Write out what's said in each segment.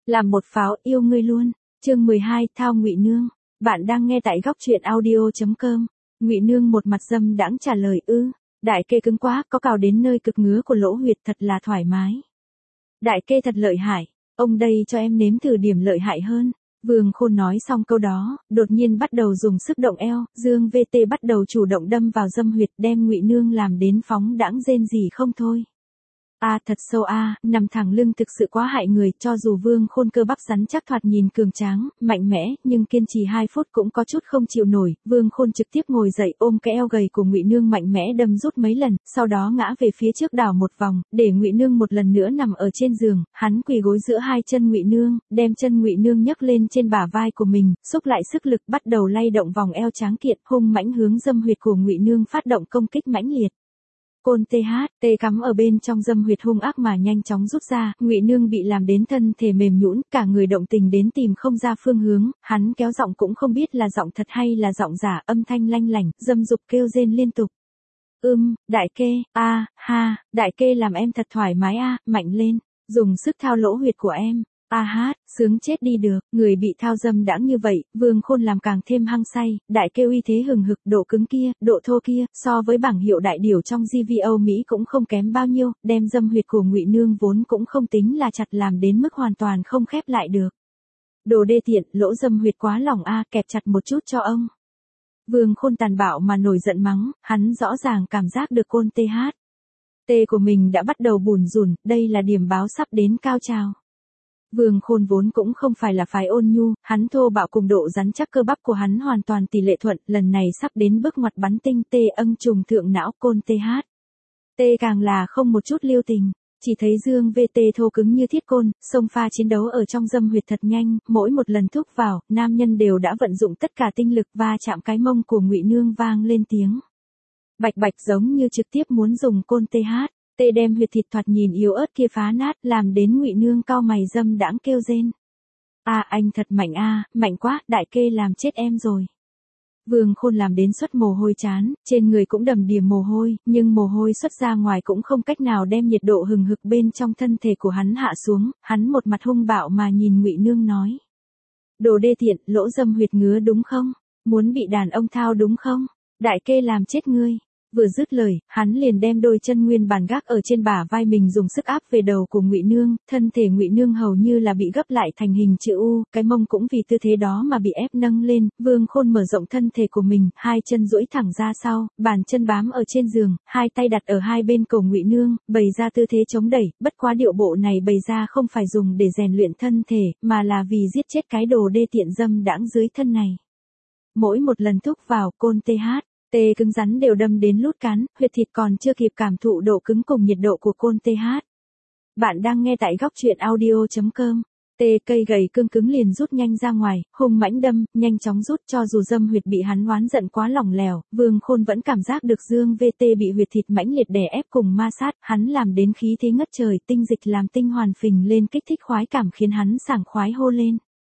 Làm một pháo yêu ngươi luôn. Chương 12, Thao Ngụy Nương. Bạn đang nghe tại góc truyện audio.com. Ngụy Nương một mặt dâm đãng trả lời: Đại kê cứng quá, có cào đến nơi cực ngứa của lỗ huyệt, thật là thoải mái. Đại kê thật lợi hại, ông đây cho em nếm thử điểm lợi hại hơn. Vương Khôn nói xong câu đó, đột nhiên bắt đầu dùng sức động eo, Dương VT bắt đầu chủ động đâm vào dâm huyệt, đem Ngụy Nương làm đến phóng đãng rên rỉ không thôi. Thật sâu nằm thẳng lưng thực sự quá hại người, cho dù Vương Khôn cơ bắp rắn chắc thoạt nhìn cường tráng, mạnh mẽ, nhưng kiên trì 2 phút cũng có chút không chịu nổi. Vương Khôn trực tiếp ngồi dậy ôm cái eo gầy của Ngụy Nương mạnh mẽ đâm rút mấy lần, sau đó ngã về phía trước đảo một vòng, để Ngụy Nương một lần nữa nằm ở trên giường, hắn quỳ gối giữa hai chân Ngụy Nương, đem chân Ngụy Nương nhấc lên trên bả vai của mình, xúc lại sức lực bắt đầu lay động vòng eo tráng kiện, hung mãnh hướng dâm huyệt của Ngụy Nương phát động công kích mãnh liệt. Côn TH, cắm ở bên trong dâm huyệt hung ác mà nhanh chóng rút ra, Ngụy Nương bị làm đến thân thể mềm nhũn, cả người động tình đến tìm không ra phương hướng, hắn kéo giọng cũng không biết là giọng thật hay là giọng giả, âm thanh lanh lảnh, dâm dục kêu rên liên tục. Đại kê, đại kê làm em thật thoải mái mạnh lên, dùng sức thao lỗ huyệt của em. Sướng chết đi được, người bị thao dâm đãng như vậy, Vương Khôn làm càng thêm hăng say, đại kêu uy thế hừng hực, độ cứng kia, độ thô kia, so với bảng hiệu đại điểu trong GV Mỹ cũng không kém bao nhiêu, đem dâm huyệt của Ngụy Nương vốn cũng không tính là chặt làm đến mức hoàn toàn không khép lại được. Đồ đê tiện, lỗ dâm huyệt quá lỏng kẹp chặt một chút cho ông. Vương Khôn tàn bạo mà nổi giận mắng, hắn rõ ràng cảm giác được Côn TH của mình đã bắt đầu bủn rủn, đây là điểm báo sắp đến cao trào. Vương Khôn vốn cũng không phải là phái ôn nhu, hắn thô bạo cùng độ rắn chắc cơ bắp của hắn hoàn toàn tỷ lệ thuận, lần này sắp đến bước ngoặt bắn tinh âng trùng thượng não Côn TH. Càng là không một chút lưu tình, chỉ thấy Dương VT thô cứng như thiết côn, xông pha chiến đấu ở trong dâm huyệt thật nhanh, mỗi một lần thúc vào, nam nhân đều đã vận dụng tất cả tinh lực va chạm cái mông của Ngụy Nương vang lên tiếng bạch bạch giống như trực tiếp muốn dùng Côn TH. Đem huyệt thịt thoạt nhìn yếu ớt kia phá nát, làm đến Ngụy Nương cau mày dâm đãng kêu rên. Anh thật mạnh mạnh quá, đại kê làm chết em rồi. Vương Khôn làm đến xuất mồ hôi chán, trên người cũng đầm đìa mồ hôi, nhưng mồ hôi xuất ra ngoài cũng không cách nào đem nhiệt độ hừng hực bên trong thân thể của hắn hạ xuống, hắn một mặt hung bạo mà nhìn Ngụy Nương nói. Đồ đê tiện, lỗ dâm huyệt ngứa đúng không? Muốn bị đàn ông thao đúng không? Đại kê làm chết ngươi. Vừa dứt lời, hắn liền đem đôi chân nguyên bản gác ở trên bả vai mình dùng sức áp về đầu của Ngụy Nương, thân thể Ngụy Nương hầu như là bị gấp lại thành hình chữ U, cái mông cũng vì tư thế đó mà bị ép nâng lên, Vương Khôn mở rộng thân thể của mình, hai chân duỗi thẳng ra sau, bàn chân bám ở trên giường, hai tay đặt ở hai bên cổ Ngụy Nương, bày ra tư thế chống đẩy, bất quá điệu bộ này bày ra không phải dùng để rèn luyện thân thể, mà là vì giết chết cái đồ đê tiện dâm đãng dưới thân này. Mỗi một lần thúc vào, Côn TH. Cứng rắn đều đâm đến lút cán, huyệt thịt còn chưa kịp cảm thụ độ cứng cùng nhiệt độ của Côn TH. Bạn đang nghe tại góc truyện audio.com. Cây gầy cứng liền rút nhanh ra ngoài, hung mãnh đâm, nhanh chóng rút, cho dù dâm huyệt bị hắn oán giận quá lỏng lẻo, Vương Khôn vẫn cảm giác được Dương VT bị huyệt thịt mãnh liệt đè ép cùng ma sát, hắn làm đến khí thế ngất trời, tinh dịch làm tinh hoàn phình lên kích thích khoái cảm khiến hắn sảng khoái hô lên.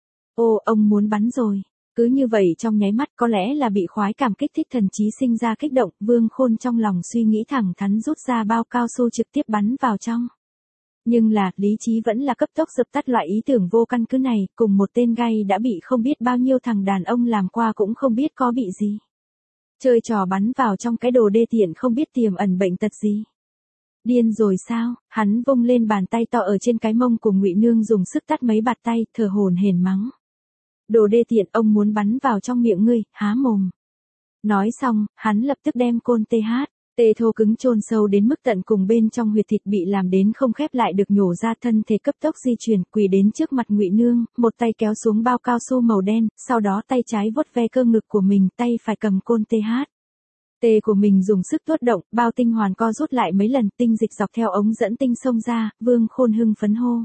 Ông muốn bắn rồi. Cứ như vậy trong nháy mắt có lẽ là bị khoái cảm kích thích thần trí sinh ra kích động, Vương Khôn trong lòng suy nghĩ thẳng thắn rút ra bao cao su trực tiếp bắn vào trong. Nhưng là, lý trí vẫn là cấp tốc dập tắt loại ý tưởng vô căn cứ này, cùng một tên gay đã bị không biết bao nhiêu thằng đàn ông làm qua cũng không biết có bị gì. Chơi trò bắn vào trong cái đồ đê tiện không biết tiềm ẩn bệnh tật gì. Điên rồi sao? Hắn vung lên bàn tay to ở trên cái mông của Ngụy Nương dùng sức tát mấy bạt tay, thở hổn hển mắng. Đồ đê tiện, ông muốn bắn vào trong miệng ngươi, há mồm. Nói xong, hắn lập tức đem Côn TH, thô cứng chôn sâu đến mức tận cùng bên trong huyệt thịt bị làm đến không khép lại được nhổ ra, thân thể cấp tốc di chuyển, quỳ đến trước mặt Ngụy Nương, một tay kéo xuống bao cao su màu đen, sau đó tay trái vuốt ve cơ ngực của mình, tay phải cầm Côn TH. Của mình dùng sức tuốt động, bao tinh hoàn co rút lại mấy lần, tinh dịch dọc theo ống dẫn tinh xông ra, Vương Khôn hưng phấn hô.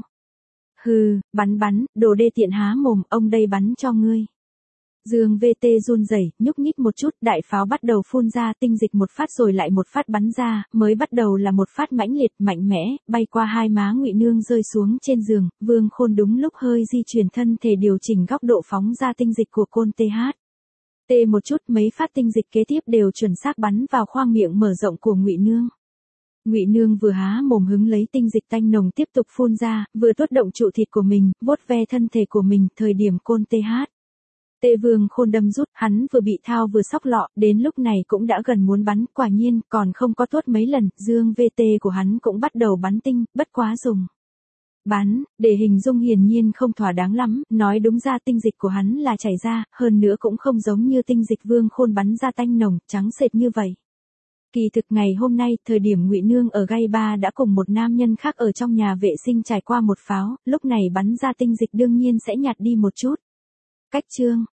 Bắn, đồ đê tiện há mồm, ông đây bắn cho ngươi. Dương VT run rẩy, nhúc nhích một chút, đại pháo bắt đầu phun ra, tinh dịch một phát rồi lại một phát bắn ra, mới bắt đầu là một phát mãnh liệt, mạnh mẽ, bay qua hai má Ngụy Nương rơi xuống trên giường, Vương Khôn đúng lúc hơi di chuyển thân thể điều chỉnh góc độ phóng ra tinh dịch của Côn TH. Một chút, mấy phát tinh dịch kế tiếp đều chuẩn xác bắn vào khoang miệng mở rộng của Ngụy Nương. Ngụy Nương vừa há mồm hứng lấy tinh dịch tanh nồng tiếp tục phun ra, vừa tuốt động trụ thịt của mình, vuốt ve thân thể của mình, thời điểm côn TH. Tê Vương Khôn đâm rút, hắn vừa bị thao vừa sóc lọ, đến lúc này cũng đã gần muốn bắn, quả nhiên, còn không có tuốt mấy lần, dương VT của hắn cũng bắt đầu bắn tinh, bất quá dùng. Bắn, để hình dung hiển nhiên không thỏa đáng lắm, nói đúng ra tinh dịch của hắn là chảy ra, hơn nữa cũng không giống như tinh dịch Vương Khôn bắn ra tanh nồng, trắng sệt như vậy. Kỳ thực ngày hôm nay, thời điểm Ngụy Nương ở Gai Ba đã cùng một nam nhân khác ở trong nhà vệ sinh trải qua một pháo, lúc này bắn ra tinh dịch đương nhiên sẽ nhạt đi một chút. Cách chương